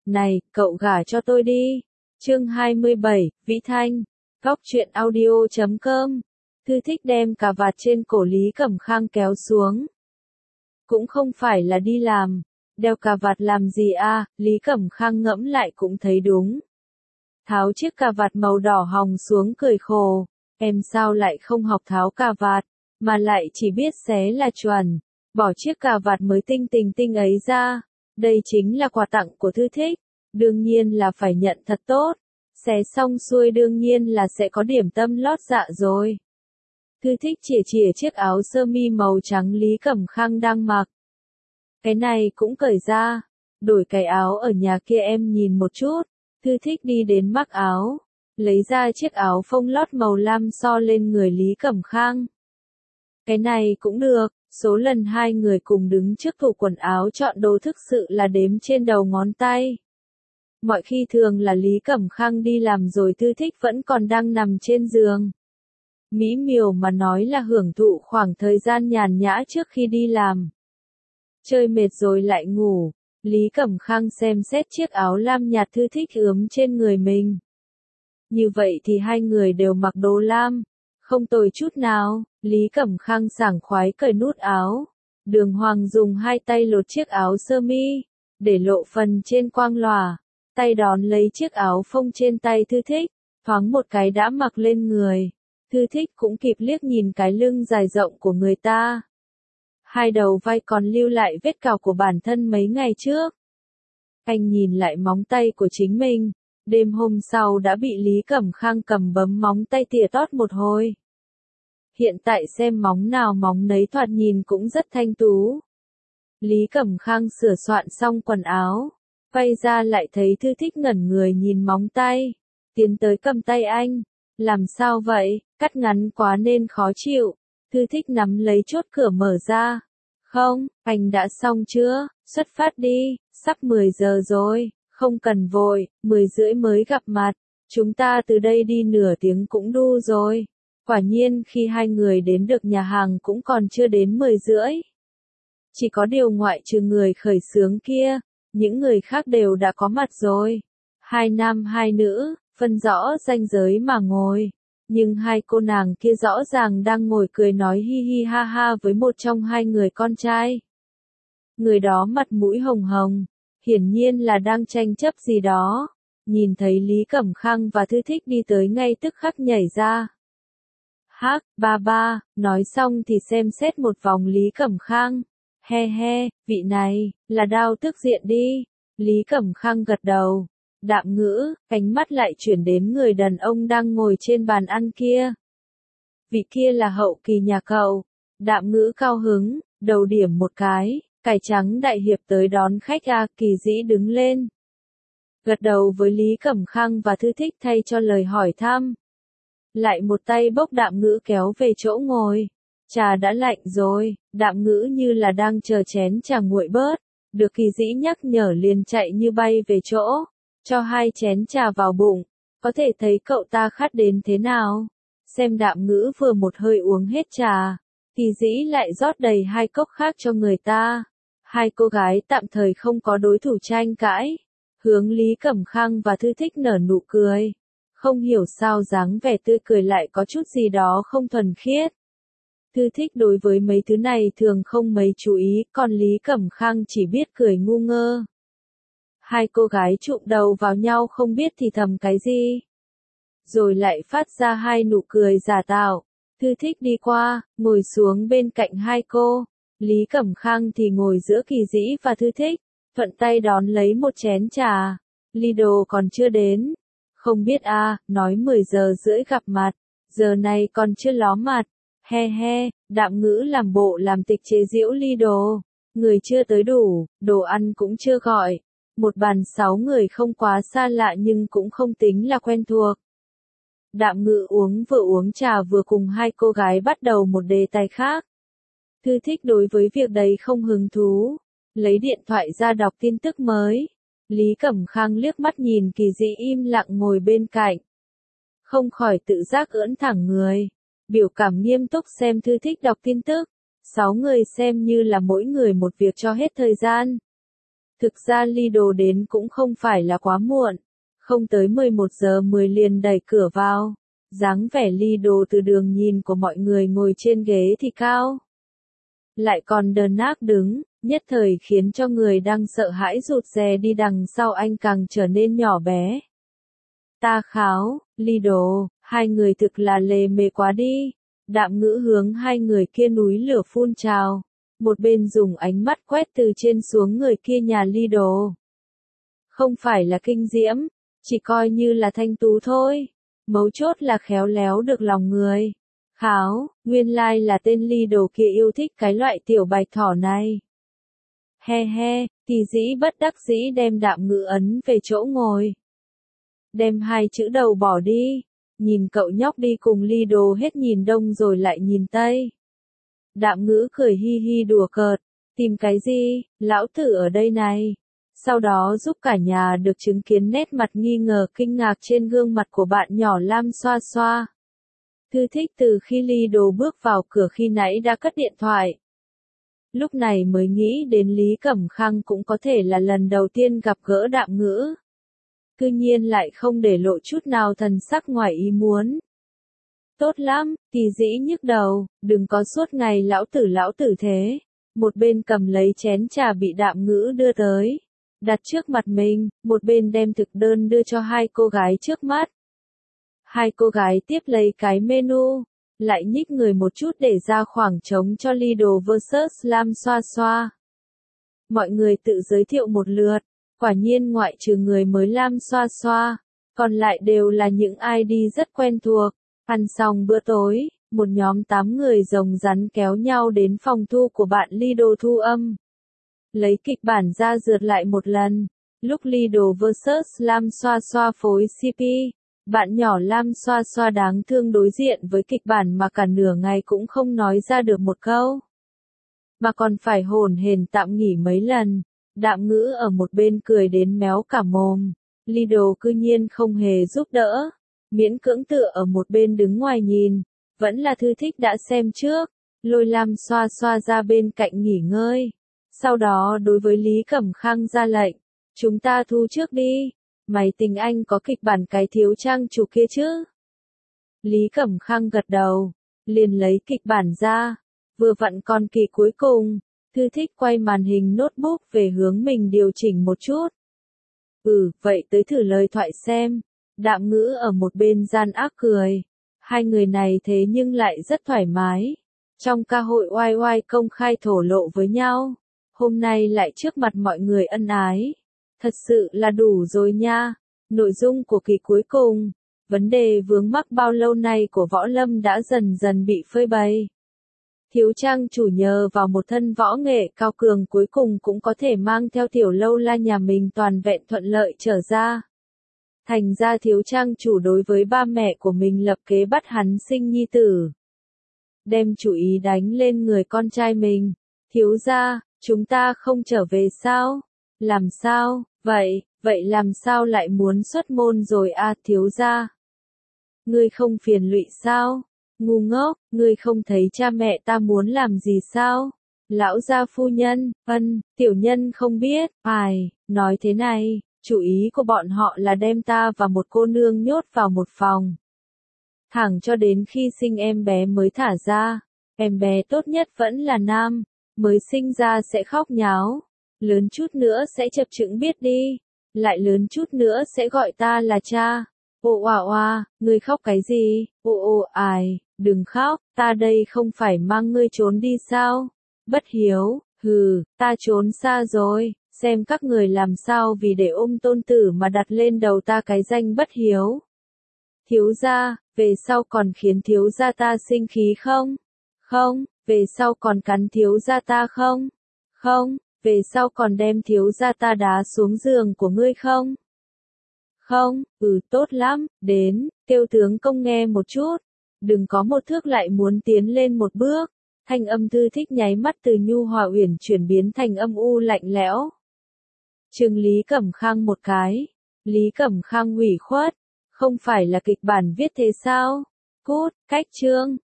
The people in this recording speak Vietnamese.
Này, cậu gả cho tôi đi. Chương 27, Vĩ Thanh. Góc truyện audio.com. Thư Thích đem cà vạt trên cổ Lý Cẩm Khang kéo xuống. Cũng không phải là đi làm. Đeo cà vạt làm gì à, Lý Cẩm Khang ngẫm lại cũng thấy đúng. Tháo chiếc cà vạt màu đỏ hồng xuống cười khổ. Em sao lại không học tháo cà vạt, mà lại chỉ biết xé là chuẩn. Bỏ chiếc cà vạt mới tinh ấy ra. Đây chính là quà tặng của Thư Thích. Đương nhiên là phải nhận thật tốt. Xé xong xuôi đương nhiên là sẽ có điểm tâm lót dạ rồi. Thư Thích chỉa chiếc áo sơ mi màu trắng Lý Cẩm Khang đang mặc. Cái này cũng cởi ra. Đổi cái áo ở nhà kia em nhìn một chút. Thư Thích đi đến mắc áo. Lấy ra chiếc áo phông lót màu lam so lên người Lý Cẩm Khang. Cái này cũng được. Số lần hai người cùng đứng trước tủ quần áo chọn đồ thực sự là đếm trên đầu ngón tay. Mọi khi thường là Lý Cẩm Khang đi làm rồi Thư Thích vẫn còn đang nằm trên giường. Mỹ miều mà nói là hưởng thụ khoảng thời gian nhàn nhã trước khi đi làm. Chơi mệt rồi lại ngủ. Lý Cẩm Khang xem xét chiếc áo lam nhạt Thư Thích ướm trên người mình. Như vậy thì hai người đều mặc đồ lam. Không tồi chút nào. Lý Cẩm Khang sảng khoái cởi nút áo. Đường Hoàng dùng hai tay lột chiếc áo sơ mi, để lộ phần trên quang lòa. Tay đón lấy chiếc áo phông trên tay Thư Thích, thoáng một cái đã mặc lên người. Thư Thích cũng kịp liếc nhìn cái lưng dài rộng của người ta. Hai đầu vai còn lưu lại vết cào của bản thân mấy ngày trước. Anh nhìn lại móng tay của chính mình. Đêm hôm sau đã bị Lý Cẩm Khang cầm bấm móng tay tỉa tót một hồi. Hiện tại xem móng nào móng nấy thoạt nhìn cũng rất thanh tú. Lý Cẩm Khang sửa soạn xong quần áo. Quay ra lại thấy Thư Thích ngẩn người nhìn móng tay. Tiến tới cầm tay anh. Làm sao vậy, cắt ngắn quá nên khó chịu. Thư Thích nắm lấy chốt cửa mở ra. Không, anh đã xong chưa, xuất phát đi, sắp 10 giờ rồi, không cần vội, 10 rưỡi mới gặp mặt. Chúng ta từ đây đi nửa tiếng cũng đu rồi. Quả nhiên khi hai người đến được nhà hàng cũng còn chưa đến 10 rưỡi. Chỉ có điều ngoại trừ người khởi xướng kia, những người khác đều đã có mặt rồi. Hai nam hai nữ, phân rõ ranh giới mà ngồi. Nhưng hai cô nàng kia rõ ràng đang ngồi cười nói hi hi ha ha với một trong hai người con trai. Người đó mặt mũi hồng hồng, hiển nhiên là đang tranh chấp gì đó. Nhìn thấy Lý Cẩm Khang và Thư Thích đi tới ngay tức khắc nhảy ra. Hắc, ba, nói xong thì xem xét một vòng Lý Cẩm Khang. He, vị này, là Đao Tức Diện đi. Lý Cẩm Khang gật đầu. Đạm Ngữ, ánh mắt lại chuyển đến người đàn ông đang ngồi trên bàn ăn kia. Vị kia là hậu kỳ nhà cậu. Đạm Ngữ cao hứng, đầu điểm một cái, cải trắng đại hiệp tới đón khách à, Kỳ Dĩ đứng lên. Gật đầu với Lý Cẩm Khang và Thư Thích thay cho lời hỏi thăm. Lại một tay bốc Đạm Ngữ kéo về chỗ ngồi. Trà đã lạnh rồi, Đạm Ngữ như là đang chờ chén trà nguội bớt. Được Kỳ Dĩ nhắc nhở liền chạy như bay về chỗ. Cho hai chén trà vào bụng. Có thể thấy cậu ta khát đến thế nào. Xem Đạm Ngữ vừa một hơi uống hết trà. Kỳ Dĩ lại rót đầy hai cốc khác cho người ta. Hai cô gái tạm thời không có đối thủ tranh cãi. Hướng Lý Cẩm Khang và Thư Thích nở nụ cười. Không hiểu sao dáng vẻ tươi cười lại có chút gì đó không thuần khiết. Thư Thích đối với mấy thứ này thường không mấy chú ý, còn Lý Cẩm Khang chỉ biết cười ngu ngơ. Hai cô gái chụm đầu vào nhau không biết thì thầm cái gì. Rồi lại phát ra hai nụ cười giả tạo. Thư Thích đi qua, ngồi xuống bên cạnh hai cô. Lý Cẩm Khang thì ngồi giữa Kỳ Dĩ và Thư Thích, thuận tay đón lấy một chén trà. Ly đồ còn chưa đến. Không biết à, nói 10 giờ rưỡi gặp mặt, giờ này còn chưa ló mặt. He, Đạm Ngữ làm bộ làm tịch chế giễu Ly đồ. Người chưa tới đủ, đồ ăn cũng chưa gọi. Một bàn 6 người không quá xa lạ nhưng cũng không tính là quen thuộc. Đạm Ngữ vừa uống trà vừa cùng hai cô gái bắt đầu một đề tài khác. Thư Thích đối với việc đấy không hứng thú. Lấy điện thoại ra đọc tin tức mới. Lý Cẩm Khang liếc mắt nhìn Kỳ Dĩ im lặng ngồi bên cạnh. Không khỏi tự giác ưỡn thẳng người. Biểu cảm nghiêm túc xem Thư Thích đọc tin tức. 6 người xem như là mỗi người một việc cho hết thời gian. Thực ra Lido đến cũng không phải là quá muộn, không tới 11 giờ 10 liền đẩy cửa vào. Dáng vẻ Lido từ đường nhìn của mọi người ngồi trên ghế thì cao. Lại còn đờ nác đứng, nhất thời khiến cho người đang sợ hãi rụt rè đi đằng sau anh càng trở nên nhỏ bé. Ta kháo, Lido, hai người thực là lề mề quá đi. Đạm Ngữ hướng hai người kia núi lửa phun trào. Một bên dùng ánh mắt quét từ trên xuống người kia nhà Lido. Không phải là kinh diễm, chỉ coi như là thanh tú thôi. Mấu chốt là khéo léo được lòng người. Kháo, nguyên lai là tên Lido kia yêu thích cái loại tiểu bạch thỏ này. He he, Kỳ Dĩ bất đắc dĩ đem Đạm Ngữ ấn về chỗ ngồi. Đem hai chữ đầu bỏ đi. Nhìn cậu nhóc đi cùng Lido hết nhìn đông rồi lại nhìn tây. Đạm Ngữ cười hi hi đùa cợt. Tìm cái gì, lão tử ở đây này. Sau đó giúp cả nhà được chứng kiến nét mặt nghi ngờ kinh ngạc trên gương mặt của bạn nhỏ Lam xoa xoa. Thư Thích từ khi Lido bước vào cửa khi nãy đã cất điện thoại. Lúc này mới nghĩ đến Lý Cẩm Khang cũng có thể là lần đầu tiên gặp gỡ Đạm Ngữ. Cư nhiên lại không để lộ chút nào thần sắc ngoài ý muốn. Tốt lắm, Kỳ Dĩ nhức đầu, đừng có suốt ngày lão tử thế. Một bên cầm lấy chén trà bị Đạm Ngữ đưa tới, đặt trước mặt mình, một bên đem thực đơn đưa cho hai cô gái trước mắt. Hai cô gái tiếp lấy cái menu, lại nhích người một chút để ra khoảng trống cho Lido vs Lam xoa xoa. Mọi người tự giới thiệu một lượt, quả nhiên ngoại trừ người mới Lam xoa xoa, còn lại đều là những ID rất quen thuộc. Ăn xong bữa tối, một nhóm 8 người rồng rắn kéo nhau đến phòng thu của bạn Lido thu âm. Lấy kịch bản ra dượt lại một lần. Lúc Lido vs Lam xoa xoa phối CP, bạn nhỏ Lam xoa xoa đáng thương đối diện với kịch bản mà cả nửa ngày cũng không nói ra được một câu. Mà còn phải hổn hển tạm nghỉ mấy lần. Đạm Ngữ ở một bên cười đến méo cả mồm. Lido cư nhiên không hề giúp đỡ. Miễn cưỡng tựa ở một bên đứng ngoài nhìn. Vẫn là Thư Thích đã xem trước. Lôi Lam xoa xoa ra bên cạnh nghỉ ngơi. Sau đó đối với Lý Cẩm Khang ra lệnh. Chúng ta thu trước đi. Mày tình anh có kịch bản cái thiếu trang chủ kia chứ? Lý Cẩm Khang gật đầu. Liền lấy kịch bản ra. Vừa vặn còn kỳ cuối cùng. Thư Thích quay màn hình notebook về hướng mình điều chỉnh một chút. Vậy tới thử lời thoại xem. Đạm Ngữ ở một bên gian ác cười. Hai người này thế nhưng lại rất thoải mái. Trong ca hội oai oai công khai thổ lộ với nhau. Hôm nay lại trước mặt mọi người ân ái. Thật sự là đủ rồi nha. Nội dung của kỳ cuối cùng. Vấn đề vướng mắc bao lâu nay của Võ Lâm đã dần dần bị phơi bày. Thiếu trang chủ nhờ vào một thân võ nghệ cao cường cuối cùng cũng có thể mang theo tiểu lâu la nhà mình toàn vẹn thuận lợi trở ra. Thành ra thiếu trang chủ đối với ba mẹ của mình lập kế bắt hắn sinh nhi tử. Đem chủ ý đánh lên người con trai mình. Thiếu gia, chúng ta không trở về sao? Làm sao? Vậy làm sao lại muốn xuất môn rồi à thiếu gia? Ngươi không phiền lụy sao? Ngu ngốc, ngươi không thấy cha mẹ ta muốn làm gì sao? Lão gia phu nhân, tiểu nhân không biết, nói thế này, chủ ý của bọn họ là đem ta và một cô nương nhốt vào một phòng. Thẳng cho đến khi sinh em bé mới thả ra, em bé tốt nhất vẫn là nam, mới sinh ra sẽ khóc nháo, lớn chút nữa sẽ chập chững biết đi, lại lớn chút nữa sẽ gọi ta là cha. Ngươi khóc cái gì? Đừng khóc, ta đây không phải mang ngươi trốn đi sao? Bất hiếu, ta trốn xa rồi, xem các người làm sao vì để ôm tôn tử mà đặt lên đầu ta cái danh bất hiếu. Thiếu gia, về sau còn khiến thiếu gia ta sinh khí không? Không, về sau còn cắn thiếu gia ta không? Không, về sau còn đem thiếu gia ta đá xuống giường của ngươi không? Không, tốt lắm, đến, kêu tướng công nghe một chút. Đừng có một thước lại muốn tiến lên một bước. Thanh âm Thư Thích nháy mắt từ nhu hòa uyển chuyển biến thành âm u lạnh lẽo. Chừng Lý Cẩm Khang một cái. Lý Cẩm Khang ủy khuất. Không phải là kịch bản viết thế sao? Cút, cách chương.